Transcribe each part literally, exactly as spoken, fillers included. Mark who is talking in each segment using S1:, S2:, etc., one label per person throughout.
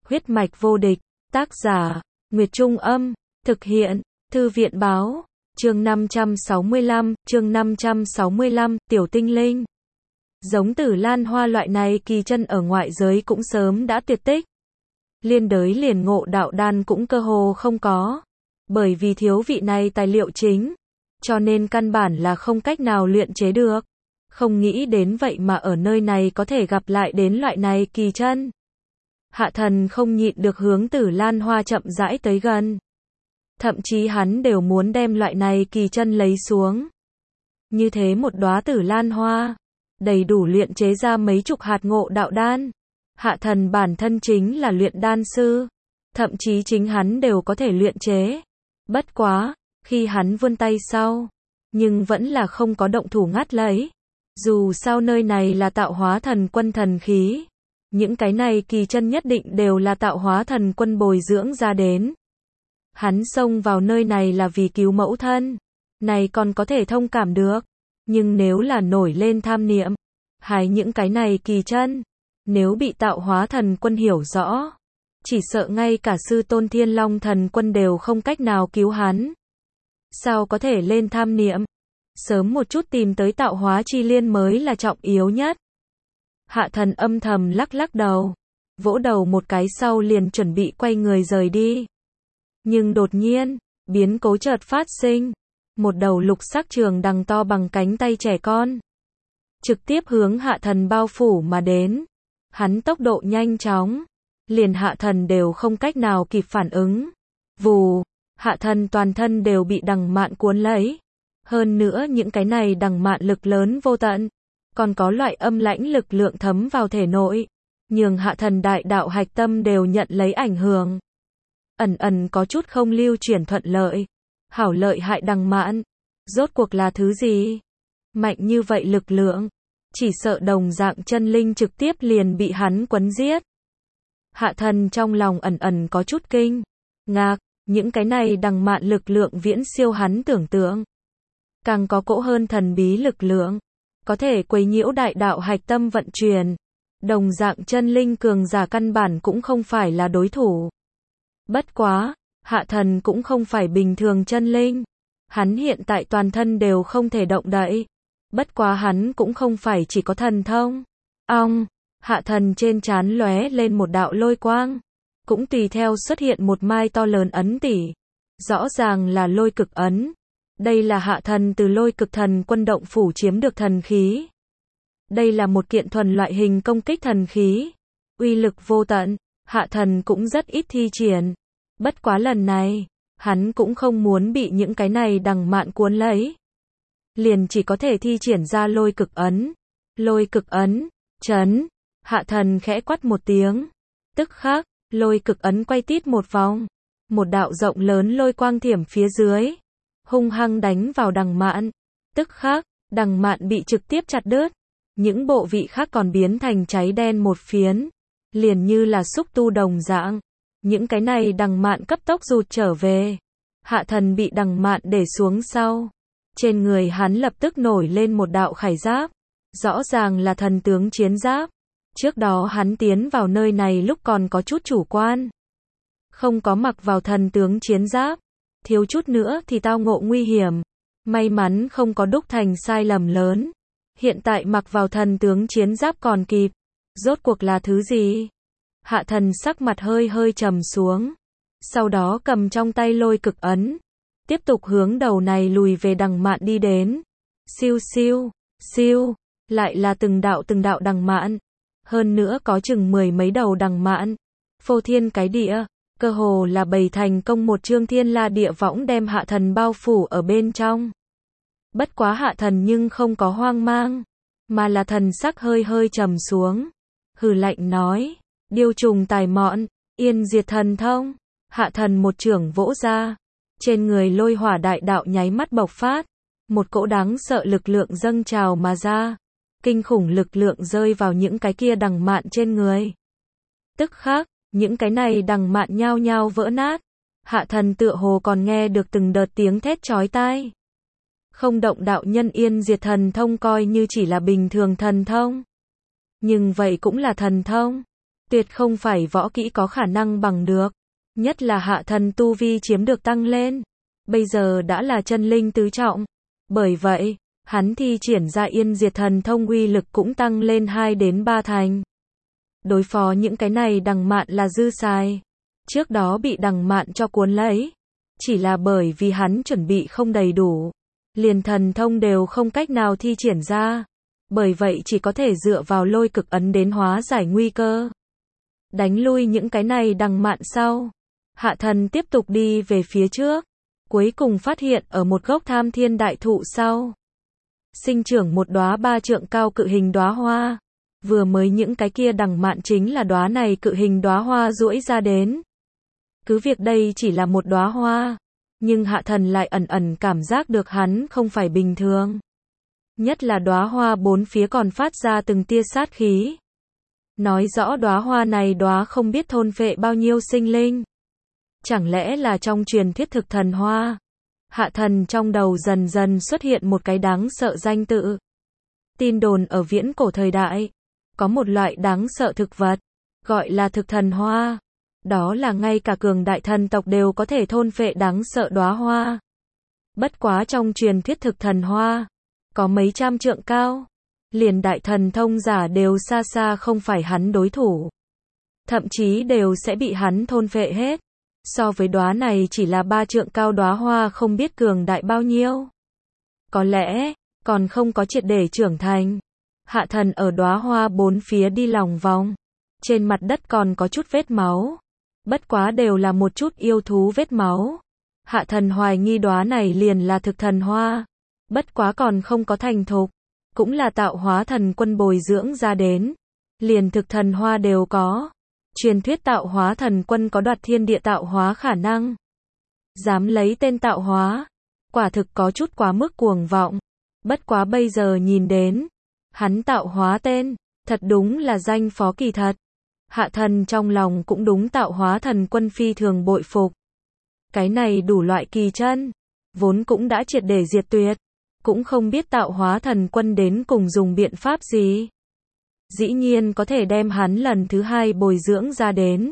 S1: Huyết mạch vô địch, tác giả, Nguyệt Trung Âm, thực hiện, Thư viện Báo, chương năm trăm sáu mươi lăm, chương năm trăm sáu mươi lăm, Tiểu Tinh Linh. Giống tử lan hoa loại này kỳ chân ở ngoại giới cũng sớm đã tuyệt tích. Liên đới liền ngộ đạo đan cũng cơ hồ không có. Bởi vì thiếu vị này tài liệu chính, cho nên căn bản là không cách nào luyện chế được. Không nghĩ đến vậy mà ở nơi này có thể gặp lại đến loại này kỳ chân. Hạ thần không nhịn được hướng tử lan hoa chậm rãi tới gần. Thậm chí hắn đều muốn đem loại này kỳ chân lấy xuống. Như thế một đóa tử lan hoa, đầy đủ luyện chế ra mấy chục hạt ngộ đạo đan. Hạ thần bản thân chính là luyện đan sư. Thậm chí chính hắn đều có thể luyện chế. Bất quá, khi hắn vươn tay sau, nhưng vẫn là không có động thủ ngắt lấy. Dù sao nơi này là tạo hóa thần quân thần khí. Những cái này kỳ chân nhất định đều là tạo hóa thần quân bồi dưỡng ra đến. Hắn xông vào nơi này là vì cứu mẫu thân. Này còn có thể thông cảm được. Nhưng nếu là nổi lên tham niệm, hay những cái này kỳ chân, nếu bị tạo hóa thần quân hiểu rõ, chỉ sợ ngay cả sư tôn Thiên Long thần quân đều không cách nào cứu hắn. Sao có thể lên tham niệm? Sớm một chút tìm tới tạo hóa chi liên mới là trọng yếu nhất. Hạ thần âm thầm lắc lắc đầu, vỗ đầu một cái sau liền chuẩn bị quay người rời đi. Nhưng đột nhiên, biến cố chợt phát sinh. Một đầu lục sắc trường đằng to bằng cánh tay trẻ con, trực tiếp hướng hạ thần bao phủ mà đến. Hắn tốc độ nhanh chóng, liền hạ thần đều không cách nào kịp phản ứng. Vù, hạ thần toàn thân đều bị đằng mạn cuốn lấy. Hơn nữa những cái này đằng mạn lực lớn vô tận, còn có loại âm lãnh lực lượng thấm vào thể nội, nhường hạ thần đại đạo hạch tâm đều nhận lấy ảnh hưởng. Ẩn ẩn có chút không lưu chuyển thuận lợi. Hảo lợi hại đằng mạn, rốt cuộc là thứ gì? Mạnh như vậy lực lượng, chỉ sợ đồng dạng chân linh trực tiếp liền bị hắn quấn giết. Hạ thần trong lòng ẩn ẩn có chút kinh ngạc, những cái này đằng mạn lực lượng viễn siêu hắn tưởng tượng. Càng có cỗ hơn thần bí lực lượng, có thể quấy nhiễu đại đạo hạch tâm vận chuyển. Đồng dạng chân linh cường giả căn bản cũng không phải là đối thủ. Bất quá, hạ thần cũng không phải bình thường chân linh. Hắn hiện tại toàn thân đều không thể động đậy. Bất quá hắn cũng không phải chỉ có thần thông. Ong, hạ thần trên trán lóe lên một đạo lôi quang. Cũng tùy theo xuất hiện một mai to lớn ấn tỷ. Rõ ràng là lôi cực ấn. Đây là hạ thần từ lôi cực thần quân động phủ chiếm được thần khí. Đây là một kiện thuần loại hình công kích thần khí. Uy lực vô tận, hạ thần cũng rất ít thi triển. Bất quá lần này, hắn cũng không muốn bị những cái này đằng mạn cuốn lấy. Liền chỉ có thể thi triển ra lôi cực ấn. Lôi cực ấn, chấn, hạ thần khẽ quát một tiếng. Tức khắc, lôi cực ấn quay tít một vòng. Một đạo rộng lớn lôi quang thiểm phía dưới. Hung hăng đánh vào đằng mạn. Tức khắc, đằng mạn bị trực tiếp chặt đứt. Những bộ vị khác còn biến thành cháy đen một phiến. Liền như là xúc tu đồng dạng. Những cái này đằng mạn cấp tốc rụt trở về. Hạ thần bị đằng mạn để xuống sau. Trên người hắn lập tức nổi lên một đạo khải giáp. Rõ ràng là thần tướng chiến giáp. Trước đó hắn tiến vào nơi này lúc còn có chút chủ quan. Không có mặc vào thần tướng chiến giáp. Thiếu chút nữa thì tao ngộ nguy hiểm. May mắn không có đúc thành sai lầm lớn. Hiện tại mặc vào thần tướng chiến giáp còn kịp. Rốt cuộc là thứ gì? Hạ thần sắc mặt hơi hơi trầm xuống. Sau đó cầm trong tay lôi cực ấn. Tiếp tục hướng đầu này lùi về đằng mạn đi đến. Siêu siêu, siêu. Lại là từng đạo từng đạo đằng mạn. Hơn nữa có chừng mười mấy đầu đằng mạn. Phô thiên cái địa. Cơ hồ là bày thành công một chương thiên la địa võng đem hạ thần bao phủ ở bên trong. Bất quá hạ thần nhưng không có hoang mang. Mà là thần sắc hơi hơi trầm xuống. Hừ lạnh nói. Điêu trùng tài mọn, yên diệt thần thông. Hạ thần một chưởng vỗ ra. Trên người lôi hỏa đại đạo nháy mắt bộc phát. Một cỗ đáng sợ lực lượng dâng trào mà ra. Kinh khủng lực lượng rơi vào những cái kia đằng mạn trên người. Tức khắc, những cái này đằng mạn nhao nhao vỡ nát. Hạ thần tựa hồ còn nghe được từng đợt tiếng thét chói tai. Không động đạo nhân yên diệt thần thông coi như chỉ là bình thường thần thông. Nhưng vậy cũng là thần thông. tuyệt không phải võ kỹ có khả năng bằng được. Nhất là hạ thần tu vi chiếm được tăng lên, bây giờ đã là chân linh tứ trọng. Bởi vậy, hắn thi triển ra Yên Diệt Thần Thông uy lực cũng tăng lên hai đến ba thành. Đối phó những cái này Đằng Mạn là dư xài. Trước đó bị Đằng Mạn cho cuốn lấy, chỉ là bởi vì hắn chuẩn bị không đầy đủ, liền thần thông đều không cách nào thi triển ra. Bởi vậy chỉ có thể dựa vào lôi cực ấn đến hóa giải nguy cơ. Đánh lui những cái này Đằng Mạn sau, hạ thần tiếp tục đi về phía trước. Cuối cùng phát hiện ở một gốc Tham Thiên đại thụ sau, sinh trưởng một đóa ba trượng cao cự hình đóa hoa. Vừa mới những cái kia Đằng Mạn chính là đóa này cự hình đóa hoa duỗi ra đến. Cứ việc đây chỉ là một đóa hoa, nhưng hạ thần lại ẩn ẩn cảm giác được hắn không phải bình thường. Nhất là đóa hoa bốn phía còn phát ra từng tia sát khí. Nói rõ đóa hoa này đóa không biết thôn phệ bao nhiêu sinh linh. Chẳng lẽ là trong truyền thuyết thực thần hoa? Hạ thần trong đầu dần dần xuất hiện một cái đáng sợ danh tự. Tin đồn ở viễn cổ thời đại, có một loại đáng sợ thực vật, gọi là thực thần hoa. Đó là ngay cả cường đại thần tộc đều có thể thôn phệ đáng sợ đóa hoa. Bất quá trong truyền thuyết thực thần hoa, có mấy trăm trượng cao, liền đại thần thông giả đều xa xa không phải hắn đối thủ. Thậm chí đều sẽ bị hắn thôn phệ hết. So với đóa này chỉ là ba trượng cao đóa hoa không biết cường đại bao nhiêu. Có lẽ, còn không có triệt để trưởng thành. Hạ thần ở đóa hoa bốn phía đi lòng vòng. Trên mặt đất còn có chút vết máu. Bất quá đều là một chút yêu thú vết máu. Hạ thần hoài nghi đóa này liền là thực thần hoa. Bất quá còn không có thành thục. Cũng là tạo hóa thần quân bồi dưỡng ra đến. Liền thực thần hoa đều có. Truyền thuyết tạo hóa thần quân có đoạt thiên địa tạo hóa khả năng. Dám lấy tên tạo hóa. Quả thực có chút quá mức cuồng vọng. Bất quá bây giờ nhìn đến. Hắn tạo hóa tên. Thật đúng là danh phó kỳ thật. Hạ thần trong lòng cũng đúng tạo hóa thần quân phi thường bội phục. Cái này đủ loại kỳ chân. Vốn cũng đã triệt để diệt tuyệt. Cũng không biết tạo hóa thần quân đến cùng dùng biện pháp gì. Dĩ nhiên có thể đem hắn lần thứ hai bồi dưỡng ra đến.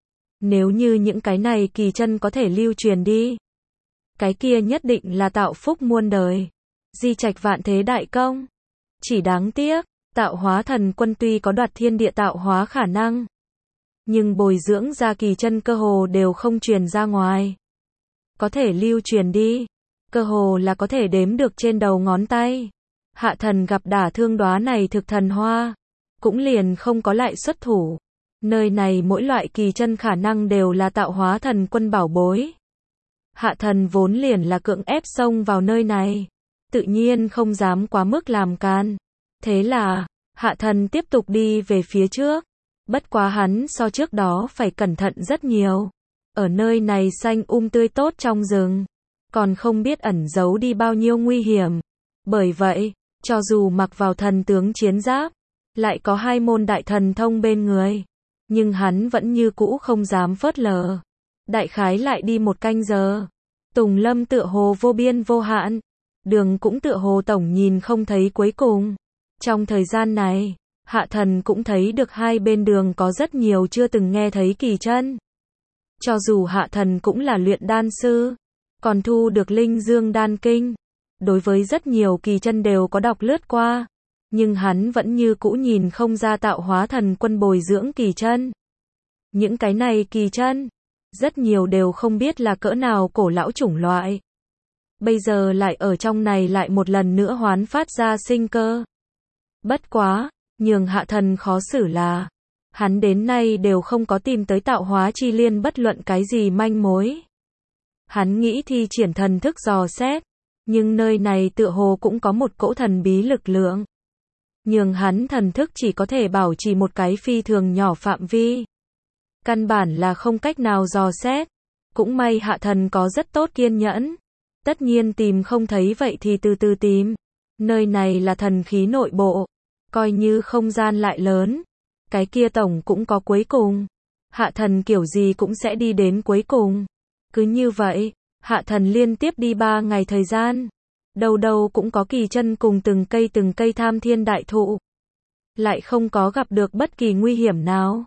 S1: Nếu như những cái này kỳ chân có thể lưu truyền đi, cái kia nhất định là tạo phúc muôn đời. Di trạch vạn thế đại công. Chỉ đáng tiếc, tạo hóa thần quân tuy có đoạt thiên địa tạo hóa khả năng, nhưng bồi dưỡng ra kỳ chân cơ hồ đều không truyền ra ngoài. Có thể lưu truyền đi, cơ hồ là có thể đếm được trên đầu ngón tay. Hạ thần gặp đả thương đóa này thực thần hoa, cũng liền không có lại xuất thủ. Nơi này mỗi loại kỳ chân khả năng đều là tạo hóa thần quân bảo bối. Hạ thần vốn liền là cưỡng ép xông vào nơi này, tự nhiên không dám quá mức làm can. Thế là, hạ thần tiếp tục đi về phía trước. Bất quá hắn so trước đó phải cẩn thận rất nhiều. Ở nơi này xanh um tươi tốt trong rừng, còn không biết ẩn giấu đi bao nhiêu nguy hiểm. Bởi vậy, cho dù mặc vào thần tướng chiến giáp, lại có hai môn đại thần thông bên người, nhưng hắn vẫn như cũ không dám phớt lờ. Đại khái lại đi một canh giờ. Tùng lâm tựa hồ vô biên vô hạn. Đường cũng tựa hồ tổng nhìn không thấy cuối cùng. Trong thời gian này, hạ thần cũng thấy được hai bên đường có rất nhiều chưa từng nghe thấy kỳ chân. Cho dù hạ thần cũng là luyện đan sư, còn thu được linh dương đan kinh, đối với rất nhiều kỳ chân đều có đọc lướt qua, nhưng hắn vẫn như cũ nhìn không ra tạo hóa thần quân bồi dưỡng kỳ chân. Những cái này kỳ chân, rất nhiều đều không biết là cỡ nào cổ lão chủng loại. Bây giờ lại ở trong này lại một lần nữa hoán phát ra sinh cơ. Bất quá, nhường hạ thần khó xử là, hắn đến nay đều không có tìm tới tạo hóa chi liên bất luận cái gì manh mối. Hắn nghĩ thi triển thần thức dò xét, nhưng nơi này tựa hồ cũng có một cỗ thần bí lực lượng. Nhường hắn thần thức chỉ có thể bảo trì một cái phi thường nhỏ phạm vi. Căn bản là không cách nào dò xét. Cũng may hạ thần có rất tốt kiên nhẫn. Tất nhiên tìm không thấy vậy thì từ từ tìm. Nơi này là thần khí nội bộ. Coi như không gian lại lớn. Cái kia tổng cũng có cuối cùng. Hạ thần kiểu gì cũng sẽ đi đến cuối cùng. Cứ như vậy, hạ thần liên tiếp đi ba ngày thời gian. Đầu đầu cũng có kỳ chân cùng từng cây từng cây tham thiên đại thụ. Lại không có gặp được bất kỳ nguy hiểm nào.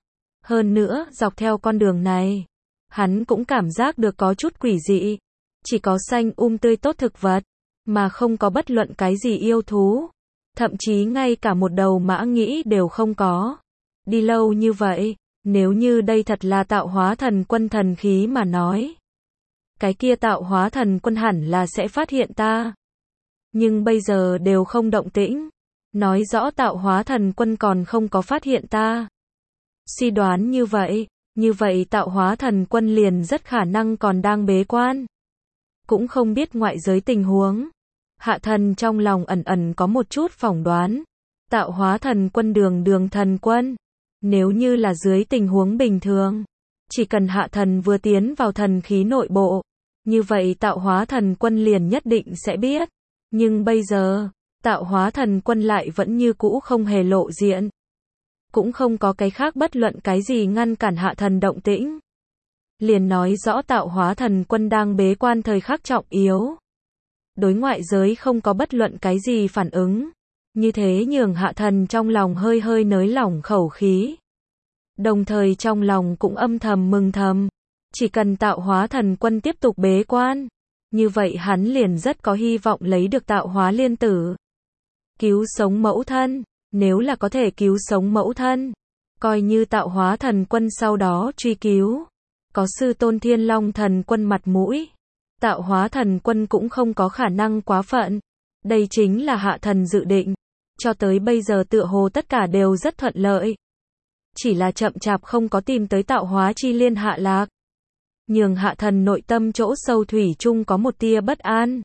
S1: Hơn nữa, dọc theo con đường này, hắn cũng cảm giác được có chút quỷ dị. Chỉ có xanh um tươi tốt thực vật, mà không có bất luận cái gì yêu thú. Thậm chí ngay cả một đầu mã nghĩ đều không có. Đi lâu như vậy, nếu như đây thật là tạo hóa thần quân thần khí mà nói, cái kia tạo hóa thần quân hẳn là sẽ phát hiện ta. Nhưng bây giờ đều không động tĩnh, nói rõ tạo hóa thần quân còn không có phát hiện ta. Suy đoán như vậy, như vậy tạo hóa thần quân liền rất khả năng còn đang bế quan. Cũng không biết ngoại giới tình huống. Hạ thần trong lòng ẩn ẩn có một chút phỏng đoán. Tạo hóa thần quân đường đường thần quân. Nếu như là dưới tình huống bình thường, chỉ cần hạ thần vừa tiến vào thần khí nội bộ, như vậy tạo hóa thần quân liền nhất định sẽ biết. Nhưng bây giờ, tạo hóa thần quân lại vẫn như cũ không hề lộ diện. Cũng không có cái khác bất luận cái gì ngăn cản hạ thần động tĩnh. Liền nói rõ tạo hóa thần quân đang bế quan thời khắc trọng yếu. Đối ngoại giới không có bất luận cái gì phản ứng. Như thế nhường hạ thần trong lòng hơi hơi nới lỏng khẩu khí. Đồng thời trong lòng cũng âm thầm mừng thầm. Chỉ cần tạo hóa thần quân tiếp tục bế quan, như vậy hắn liền rất có hy vọng lấy được tạo hóa liên tử. Cứu sống mẫu thân, nếu là có thể cứu sống mẫu thân, coi như tạo hóa thần quân sau đó truy cứu, có sư tôn thiên long thần quân mặt mũi, tạo hóa thần quân cũng không có khả năng quá phận. Đây chính là hạ thần dự định. Cho tới bây giờ tựa hồ tất cả đều rất thuận lợi. Chỉ là chậm chạp không có tìm tới tạo hóa chi liên hạ lạc. Nhường hạ thần nội tâm chỗ sâu thủy chung có một tia bất an.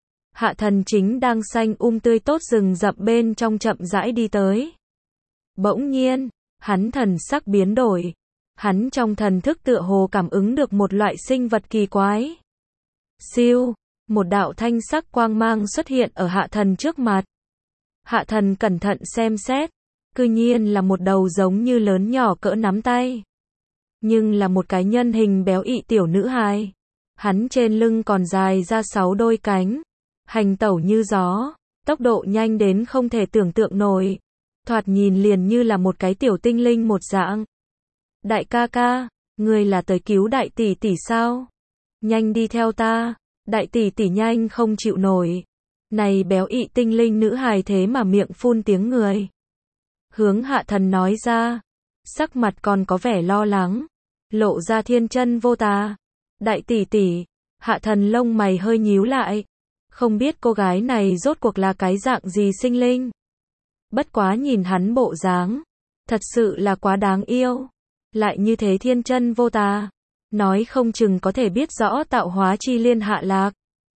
S1: Hạ thần chính đang xanh um tươi tốt rừng rậm bên trong chậm rãi đi tới. Bỗng nhiên, hắn thần sắc biến đổi. Hắn trong thần thức tựa hồ cảm ứng được một loại sinh vật kỳ quái. Siêu, một đạo thanh sắc quang mang xuất hiện ở hạ thần trước mặt. Hạ thần cẩn thận xem xét, cư nhiên là một đầu giống như lớn nhỏ cỡ nắm tay. Nhưng là một cái nhân hình béo ị tiểu nữ hài. Hắn trên lưng còn dài ra sáu đôi cánh, hành tẩu như gió, tốc độ nhanh đến không thể tưởng tượng nổi. Thoạt nhìn liền như là một cái tiểu tinh linh một dạng. Đại ca ca, ngươi là tới cứu đại tỷ tỷ sao? Nhanh đi theo ta, đại tỷ tỷ nhanh không chịu nổi. Này béo ị tinh linh nữ hài thế mà miệng phun tiếng người. Hướng hạ thần nói ra, sắc mặt còn có vẻ lo lắng, lộ ra thiên chân vô tà. Đại tỷ tỷ, hạ thần lông mày hơi nhíu lại. Không biết cô gái này rốt cuộc là cái dạng gì sinh linh. Bất quá nhìn hắn bộ dáng, thật sự là quá đáng yêu. Lại như thế thiên chân vô tà, nói không chừng có thể biết rõ tạo hóa chi liên hạ lạc.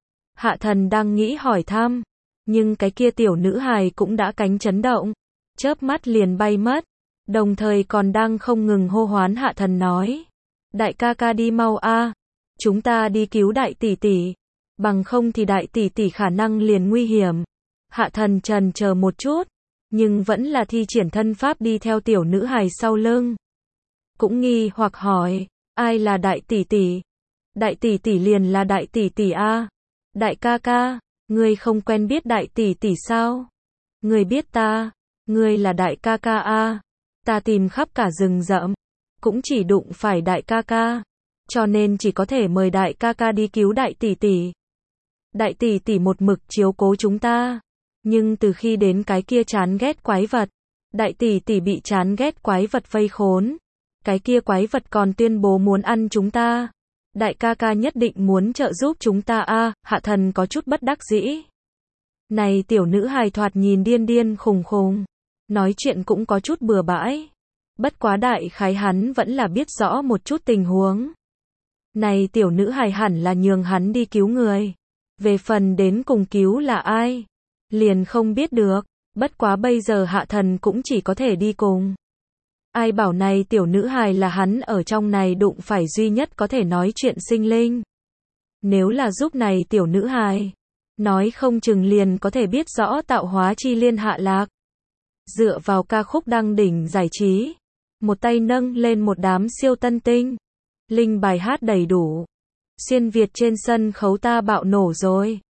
S1: Hạ thần đang nghĩ hỏi thăm, nhưng cái kia tiểu nữ hài cũng đã cánh chấn động, chớp mắt liền bay mất, đồng thời còn đang không ngừng hô hoán hạ thần nói. Đại ca ca đi mau a, chúng ta đi cứu đại tỷ tỷ, bằng không thì đại tỷ tỷ khả năng liền nguy hiểm. Hạ thần trần chờ một chút, nhưng vẫn là thi triển thân pháp đi theo tiểu nữ hài sau lưng. Cũng nghi hoặc hỏi, ai là đại tỷ tỷ? Đại tỷ tỷ liền là đại tỷ tỷ a. Đại ca ca, ngươi không quen biết đại tỷ tỷ sao? Ngươi biết ta, ngươi là đại ca ca a. Ta tìm khắp cả rừng rậm, cũng chỉ đụng phải đại ca ca, cho nên chỉ có thể mời đại ca ca đi cứu đại tỷ tỷ. Đại tỷ tỷ một mực chiếu cố chúng ta, nhưng từ khi đến cái kia chán ghét quái vật, đại tỷ tỷ bị chán ghét quái vật vây khốn. Cái kia quái vật còn tuyên bố muốn ăn chúng ta. Đại ca ca nhất định muốn trợ giúp chúng ta a. À, hạ thần có chút bất đắc dĩ. Này tiểu nữ hài thoạt nhìn điên điên khùng khùng, nói chuyện cũng có chút bừa bãi. Bất quá đại khái hắn vẫn là biết rõ một chút tình huống. Này tiểu nữ hài hẳn là nhường hắn đi cứu người. Về phần đến cùng cứu là ai, liền không biết được. Bất quá bây giờ hạ thần cũng chỉ có thể đi cùng. Ai bảo này tiểu nữ hài là hắn ở trong này đụng phải duy nhất có thể nói chuyện sinh linh. Nếu là giúp này tiểu nữ hài, nói không chừng liền có thể biết rõ tạo hóa chi liên hạ lạc. Dựa vào ca khúc đăng đỉnh giải trí, một tay nâng lên một đám siêu tân tinh, linh bài hát đầy đủ. Xuyên Việt trên sân khấu ta bạo nổ rồi.